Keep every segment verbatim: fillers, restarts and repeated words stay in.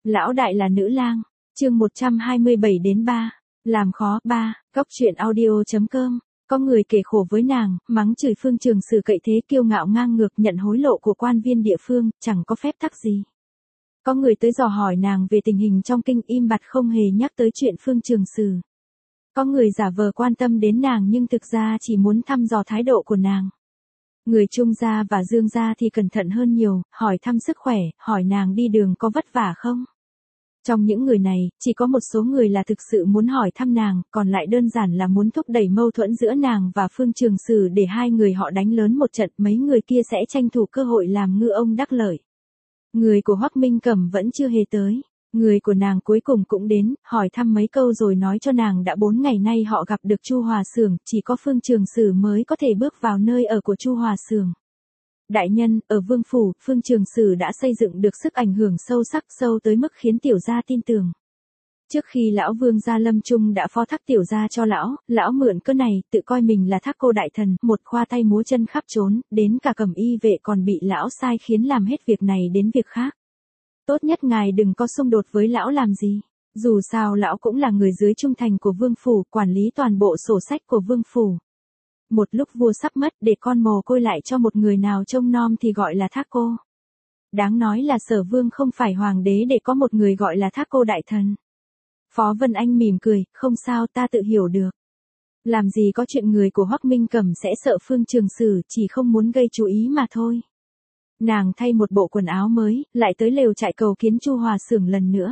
Lão đại là nữ lang. Chương một trăm hai mươi bảy đến ba. Làm khó ba. Góc truyện audio.com. Có người kể khổ với nàng, mắng chửi Phương Trường Sử cậy thế kiêu ngạo ngang ngược nhận hối lộ của quan viên địa phương, chẳng có phép tắc gì. Có người tới dò hỏi nàng về tình hình trong kinh, im bặt không hề nhắc tới chuyện Phương Trường Sử. Có người giả vờ quan tâm đến nàng nhưng thực ra chỉ muốn thăm dò thái độ của nàng. Người Trung gia và Dương gia thì cẩn thận hơn nhiều, hỏi thăm sức khỏe, hỏi nàng đi đường có vất vả không. Trong những người này, chỉ có một số người là thực sự muốn hỏi thăm nàng, còn lại đơn giản là muốn thúc đẩy mâu thuẫn giữa nàng và Phương Trường Sử để hai người họ đánh lớn một trận, mấy người kia sẽ tranh thủ cơ hội làm ngư ông đắc lợi. Người của Hoắc Minh Cẩm vẫn chưa hề tới. Người của nàng cuối cùng cũng đến, hỏi thăm mấy câu rồi nói cho nàng đã bốn ngày nay họ gặp được Chu Hòa Xưởng, chỉ có Phương Trường Sử mới có thể bước vào nơi ở của Chu Hòa Xưởng. Đại nhân, ở Vương Phủ, Phương Trường Sử đã xây dựng được sức ảnh hưởng sâu sắc, sâu tới mức khiến tiểu gia tin tưởng. Trước khi lão Vương gia lâm chung đã phó thác tiểu gia cho lão, lão mượn cớ này, tự coi mình là Thác Cô đại thần, một khoa tay múa chân khắp trốn, đến cả Cẩm Y vệ còn bị lão sai khiến làm hết việc này đến việc khác. Tốt nhất ngài đừng có xung đột với lão làm gì. Dù sao lão cũng là người dưới trung thành của Vương Phủ, quản lý toàn bộ sổ sách của Vương Phủ. Một lúc vua sắp mất để con mồ côi lại cho một người nào trông nom thì gọi là Thác Cô. Đáng nói là Sở Vương không phải hoàng đế để có một người gọi là Thác Cô đại thần. Phó Vân Anh mỉm cười, không sao, ta tự hiểu được. Làm gì có chuyện người của Hoắc Minh Cẩm sẽ sợ Phương Trường Sử, chỉ không muốn gây chú ý mà thôi. Nàng thay một bộ quần áo mới, lại tới lều trại cầu kiến Chu Hòa Xưởng lần nữa.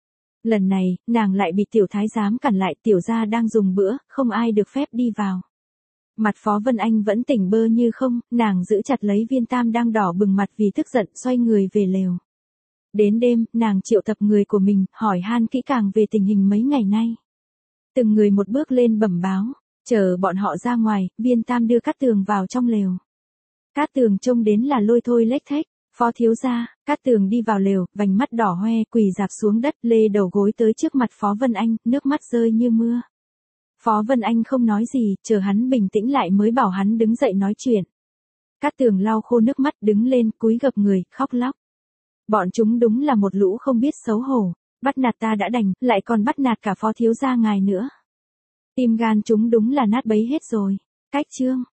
Lần này, nàng lại bị tiểu thái giám cản lại, tiểu gia đang dùng bữa, không ai được phép đi vào. Mặt Phó Vân Anh vẫn tỉnh bơ như không, nàng giữ chặt lấy Viên Tam đang đỏ bừng mặt vì tức giận, xoay người về lều. Đến đêm, nàng triệu tập người của mình, hỏi han kỹ càng về tình hình mấy ngày nay. Từng người một bước lên bẩm báo, chờ bọn họ ra ngoài, Viên Tam đưa Cát Tường vào trong lều. Cát Tường trông đến là lôi thôi lếch thếch. Phó thiếu gia. Cát Tường đi vào lều, vành mắt đỏ hoe, quỳ rạp xuống đất, lê đầu gối tới trước mặt Phó Vân Anh, nước mắt rơi như mưa. Phó Vân Anh không nói gì, chờ hắn bình tĩnh lại mới bảo hắn đứng dậy nói chuyện. Cát Tường lau khô nước mắt, đứng lên, cúi gập người, khóc lóc. Bọn chúng đúng là một lũ không biết xấu hổ, bắt nạt ta đã đành, lại còn bắt nạt cả Phó thiếu gia ngài nữa. Tim gan chúng đúng là nát bấy hết rồi. Cách chương.